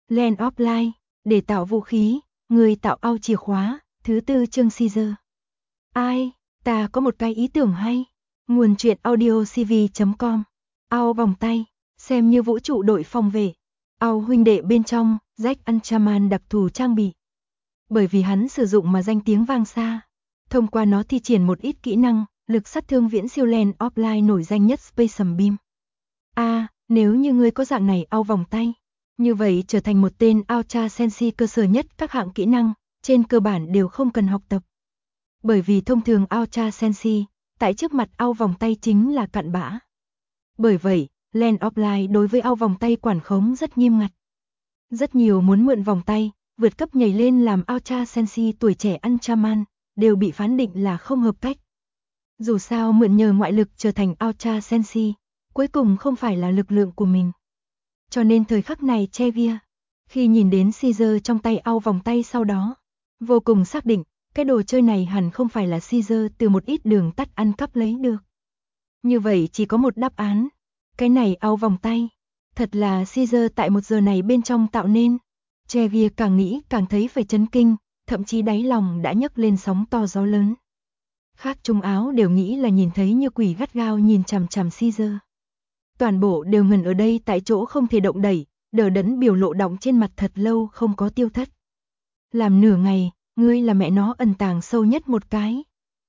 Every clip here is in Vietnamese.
Land of Light, để tạo vũ khí, người tạo ao chìa khóa, thứ 4 chương Caesar. Ai, ta có một cái ý tưởng hay. Nguồn truyện audio cv.com. Ao vòng tay, xem như vũ trụ đội phòng vệ. Ao huynh đệ bên trong, Jack Anchaman đặc thù trang bị. Bởi vì hắn sử dụng mà danh tiếng vang xa. Thông qua nó thi triển một ít kỹ năng, lực sát thương viễn siêu Land of Light nổi danh nhất Space Beam. Nếu như ngươi có dạng này ao vòng tay, như vậy trở thành một tên Ultra Sensi cơ sở nhất các hạng kỹ năng, trên cơ bản đều không cần học tập. Bởi vì thông thường Ultra Sensi, tại trước mặt ao vòng tay chính là cặn bã. Bởi vậy, Land of Light đối với ao vòng tay quản khống rất nghiêm ngặt. Rất nhiều muốn mượn vòng tay, vượt cấp nhảy lên làm Ultra Sensi tuổi trẻ Anchaman, đều bị phán định là không hợp cách. Dù sao mượn nhờ ngoại lực trở thành Ultra Sensi, cuối cùng không phải là lực lượng của mình. Cho nên thời khắc này Xavier, khi nhìn đến Caesar trong tay ao vòng tay sau đó, vô cùng xác định, cái đồ chơi này hẳn không phải là Caesar từ một ít đường tắt ăn cắp lấy được. Như vậy chỉ có một đáp án, cái này ao vòng tay, thật là Caesar tại một giờ này bên trong tạo nên. Xavier càng nghĩ càng thấy phải chấn kinh, thậm chí đáy lòng đã nhấc lên sóng to gió lớn. Khác Trung Áo đều nghĩ là nhìn thấy như quỷ gắt gao nhìn chằm chằm Caesar. Toàn bộ đều ngần ở đây tại chỗ không thể động đẩy, đờ đẫn biểu lộ đọng trên mặt thật lâu không có tiêu thất. Làm nửa ngày, ngươi là mẹ nó ẩn tàng sâu nhất một cái.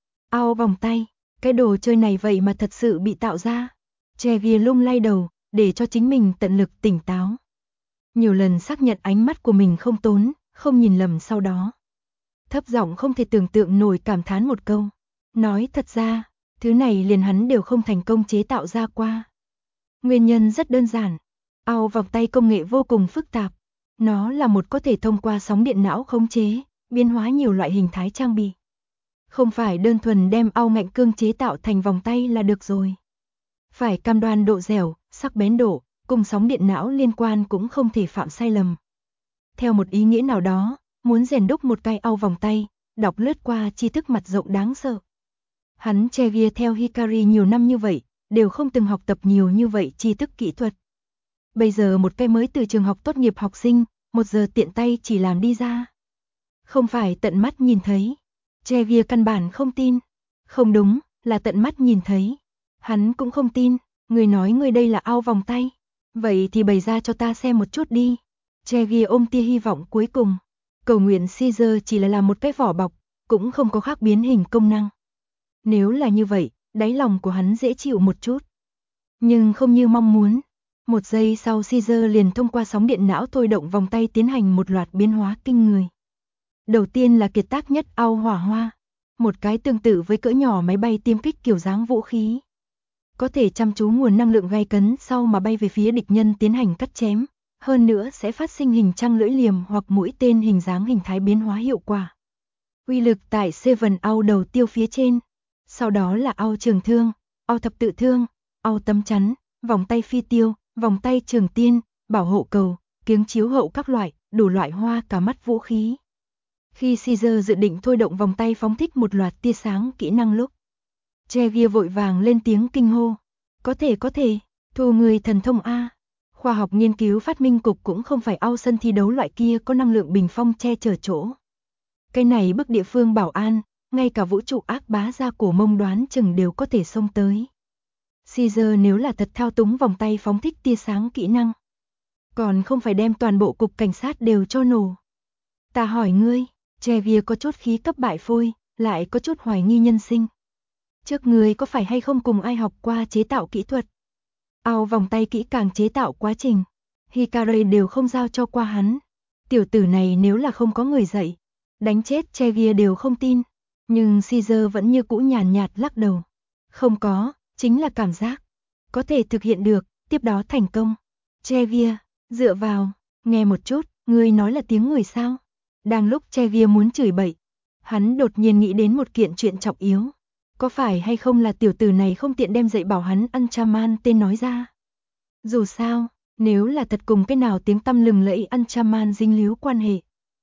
Ao vòng tay, cái đồ chơi này vậy mà thật sự bị tạo ra. Xavier lung lay đầu, để cho chính mình tận lực tỉnh táo. Nhiều lần xác nhận ánh mắt của mình không tốn, không nhìn lầm sau đó. Thấp giọng không thể tưởng tượng nổi cảm thán một câu. Nói thật ra, thứ này liền hắn đều không thành công chế tạo ra qua. Nguyên nhân rất đơn giản, ao vòng tay công nghệ vô cùng phức tạp. Nó là một có thể thông qua sóng điện não khống chế, biến hóa nhiều loại hình thái trang bị. Không phải đơn thuần đem ao ngạnh cương chế tạo thành vòng tay là được rồi. Phải cam đoan độ dẻo, sắc bén độ, cùng sóng điện não liên quan cũng không thể phạm sai lầm. Theo một ý nghĩa nào đó, muốn rèn đúc một cái ao vòng tay, đọc lướt qua tri thức mặt rộng đáng sợ. Hắn Xavier theo Hikari nhiều năm như vậy, đều không từng học tập nhiều như vậy tri thức kỹ thuật. Bây giờ một cái mới từ trường học tốt nghiệp học sinh, một giờ tiện tay chỉ làm đi ra. Không phải tận mắt nhìn thấy. Xavier căn bản không tin. Không đúng, là tận mắt nhìn thấy. Hắn cũng không tin, người nói người đây là ao vòng tay. Vậy thì bày ra cho ta xem một chút đi. Xavier ôm tia hy vọng cuối cùng. Cầu nguyện Caesar chỉ là làm một cái vỏ bọc, cũng không có khác biến hình công năng. Nếu là như vậy, đáy lòng của hắn dễ chịu một chút. Nhưng không như mong muốn. Một giây sau Caesar liền thông qua sóng điện não thôi động vòng tay tiến hành một loạt biến hóa kinh người. Đầu tiên là kiệt tác nhất ao hỏa hoa. Một cái tương tự với cỡ nhỏ máy bay tiêm kích kiểu dáng vũ khí. Có thể chăm chú nguồn năng lượng gay cấn sau mà bay về phía địch nhân tiến hành cắt chém. Hơn nữa sẽ phát sinh hình trăng lưỡi liềm hoặc mũi tên hình dáng hình thái biến hóa hiệu quả. Uy lực tại Seven ao đầu tiêu phía trên. Sau đó là ao trường thương, ao thập tự thương, ao tấm chắn, vòng tay phi tiêu, vòng tay trường tiên, bảo hộ cầu, kiếng chiếu hậu các loại, đủ loại hoa cả mắt vũ khí. Khi Caesar dự định thôi động vòng tay phóng thích một loạt tia sáng kỹ năng lúc, Xavier vội vàng lên tiếng kinh hô. Có thể, thu người thần thông A. Khoa học nghiên cứu phát minh cục cũng không phải ao sân thi đấu loại kia có năng lượng bình phong che chở chỗ. Cái này bức địa phương bảo an, ngay cả vũ trụ ác bá gia cổ Mông đoán chừng đều có thể xông tới. Caesar nếu là thật thao túng vòng tay phóng thích tia sáng kỹ năng, còn không phải đem toàn bộ cục cảnh sát đều cho nổ. Ta hỏi ngươi, Xavier có chút khí cấp bại phôi, lại có chút hoài nghi nhân sinh. Trước ngươi có phải hay không cùng ai học qua chế tạo kỹ thuật? Ao vòng tay kỹ càng chế tạo quá trình, Hikari đều không giao cho qua hắn. Tiểu tử này nếu là không có người dạy, đánh chết Xavier đều không tin. Nhưng Caesar vẫn như cũ nhàn nhạt lắc đầu. Không có, chính là cảm giác. Có thể thực hiện được, tiếp đó thành công. Xavier, dựa vào, nghe một chút, ngươi nói là tiếng người sao? Đang lúc Xavier muốn chửi bậy, hắn đột nhiên nghĩ đến một kiện chuyện trọng yếu. Có phải hay không là tiểu tử này không tiện đem dạy bảo hắn Anchaman tên nói ra? Dù sao, nếu là thật cùng cái nào tiếng tăm lừng lẫy Anchaman dính líu quan hệ,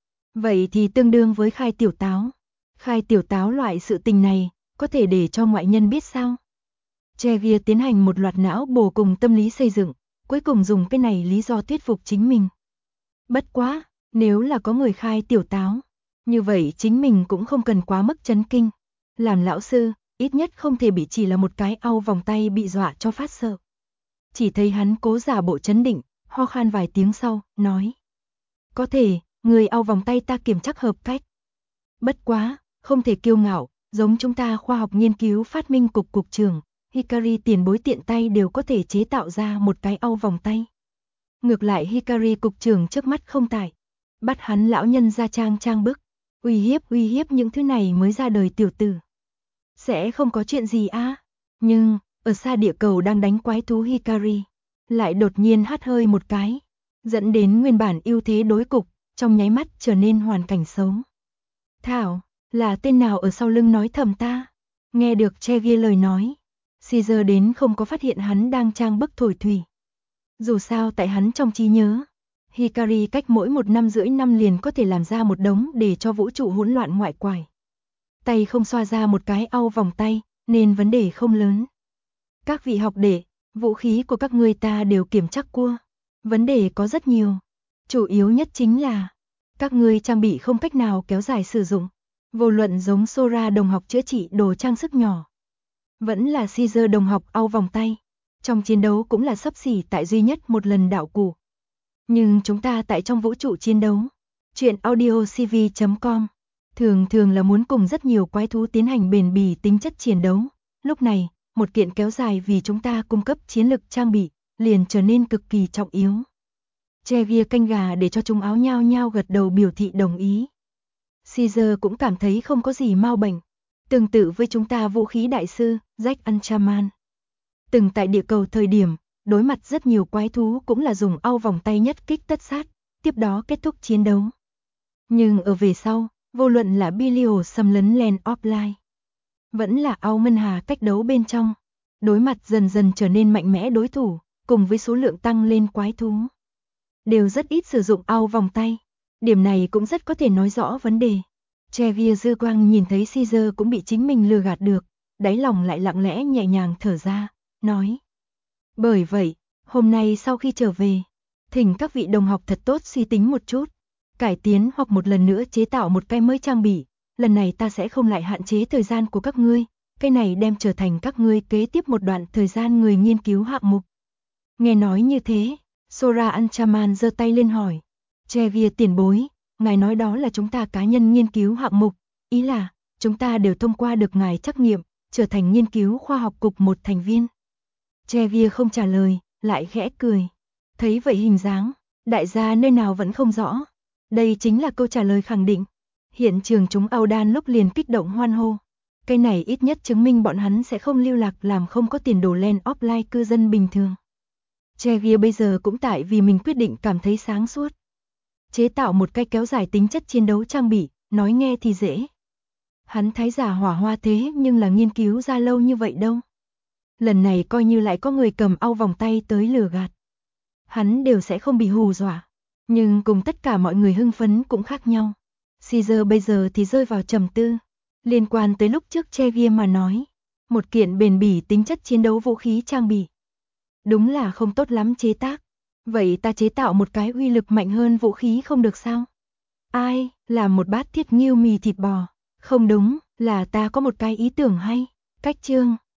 vậy thì tương đương với khai tiểu táo. Khai tiểu táo loại sự tình này, có thể để cho ngoại nhân biết sao? Xavier tiến hành một loạt não bổ cùng tâm lý xây dựng, cuối cùng dùng cái này lý do thuyết phục chính mình. Bất quá, nếu là có người khai tiểu táo, như vậy chính mình cũng không cần quá mức chấn kinh. Làm lão sư, ít nhất không thể bị chỉ là một cái au vòng tay bị dọa cho phát sợ. Chỉ thấy hắn cố giả bộ chấn định, ho khan vài tiếng sau, nói. Có thể, người au vòng tay ta kiểm chắc hợp cách. Bất quá, không thể kiêu ngạo, giống chúng ta khoa học nghiên cứu phát minh cục trưởng, Hikari tiền bối tiện tay đều có thể chế tạo ra một cái au vòng tay. Ngược lại Hikari cục trưởng trước mắt không tại, bắt hắn lão nhân ra trang bức, uy hiếp những thứ này mới ra đời tiểu tử. Sẽ không có chuyện gì á, nhưng, ở xa địa cầu đang đánh quái thú Hikari, lại đột nhiên hắt hơi một cái, dẫn đến nguyên bản ưu thế đối cục, trong nháy mắt trở nên hoàn cảnh xấu. Thảo, là tên nào ở sau lưng nói thầm ta? Nghe được Chegia lời nói, Caesar đến không có phát hiện hắn đang trang bức thổi thủy. Dù sao tại hắn trong trí nhớ, Hikari cách mỗi 1,5 năm liền có thể làm ra một đống để cho vũ trụ hỗn loạn ngoại quải. Tay không xoa ra một cái au vòng tay, nên vấn đề không lớn. Các vị học đệ, vũ khí của các ngươi ta đều kiểm chắc qua. Vấn đề có rất nhiều. Chủ yếu nhất chính là, các ngươi trang bị không cách nào kéo dài sử dụng. Vô luận giống Sora đồng học chữa trị đồ trang sức nhỏ, vẫn là Caesar đồng học au vòng tay. Trong chiến đấu cũng là xấp xỉ tại duy nhất một lần đảo cụ. Nhưng chúng ta tại trong vũ trụ chiến đấu, chuyện audiocv.com, thường là muốn cùng rất nhiều quái thú tiến hành bền bỉ tính chất chiến đấu. Lúc này, một kiện kéo dài vì chúng ta cung cấp chiến lực trang bị, liền trở nên cực kỳ trọng yếu. Chegia canh gà để cho chúng áo nhao gật đầu biểu thị đồng ý. Caesar cũng cảm thấy không có gì mau bệnh. Tương tự với chúng ta vũ khí đại sư, Jack Anchaman. Từng tại địa cầu thời điểm, đối mặt rất nhiều quái thú cũng là dùng au vòng tay nhất kích tất sát, tiếp đó kết thúc chiến đấu. Nhưng ở về sau, vô luận là Bilio xâm lấn Land of Light, vẫn là au Mân Hà cách đấu bên trong, đối mặt dần trở nên mạnh mẽ đối thủ, cùng với số lượng tăng lên quái thú, đều rất ít sử dụng au vòng tay. Điểm này cũng rất có thể nói rõ vấn đề. Chegia dư quang nhìn thấy Caesar cũng bị chính mình lừa gạt được, đáy lòng lại lặng lẽ nhẹ nhàng thở ra, nói. Bởi vậy, hôm nay sau khi trở về, thỉnh các vị đồng học thật tốt suy tính một chút, cải tiến hoặc một lần nữa chế tạo một cái mới trang bị, lần này ta sẽ không lại hạn chế thời gian của các ngươi, cái này đem trở thành các ngươi kế tiếp một đoạn thời gian người nghiên cứu hạng mục. Nghe nói như thế, Sora Anchaman giơ tay lên hỏi, Chegia tiền bối, ngài nói đó là chúng ta cá nhân nghiên cứu hạng mục, ý là, chúng ta đều thông qua được ngài trắc nghiệm, trở thành nghiên cứu khoa học cục một thành viên. Chegia không trả lời, lại khẽ cười. Thấy vậy hình dáng, đại gia nơi nào vẫn không rõ. Đây chính là câu trả lời khẳng định. Hiện trường chúng Audan lúc liền kích động hoan hô. Cái này ít nhất chứng minh bọn hắn sẽ không lưu lạc làm không có tiền đồ Land of Light cư dân bình thường. Chegia bây giờ cũng tại vì mình quyết định cảm thấy sáng suốt. Chế tạo một cái kéo dài tính chất chiến đấu trang bị, nói nghe thì dễ. Hắn thái giả hỏa hoa thế nhưng là nghiên cứu ra lâu như vậy đâu. Lần này coi như lại có người cầm au vòng tay tới lừa gạt. Hắn đều sẽ không bị hù dọa. Nhưng cùng tất cả mọi người hưng phấn cũng khác nhau. Caesar bây giờ thì rơi vào trầm tư. Liên quan tới lúc trước Chegia mà nói. Một kiện bền bỉ tính chất chiến đấu vũ khí trang bị. Đúng là không tốt lắm chế tác. Vậy ta chế tạo một cái uy lực mạnh hơn vũ khí không được sao? Ai, làm một bát thiết nghêu mì thịt bò. Không đúng, là ta có một cái ý tưởng hay. Cách chương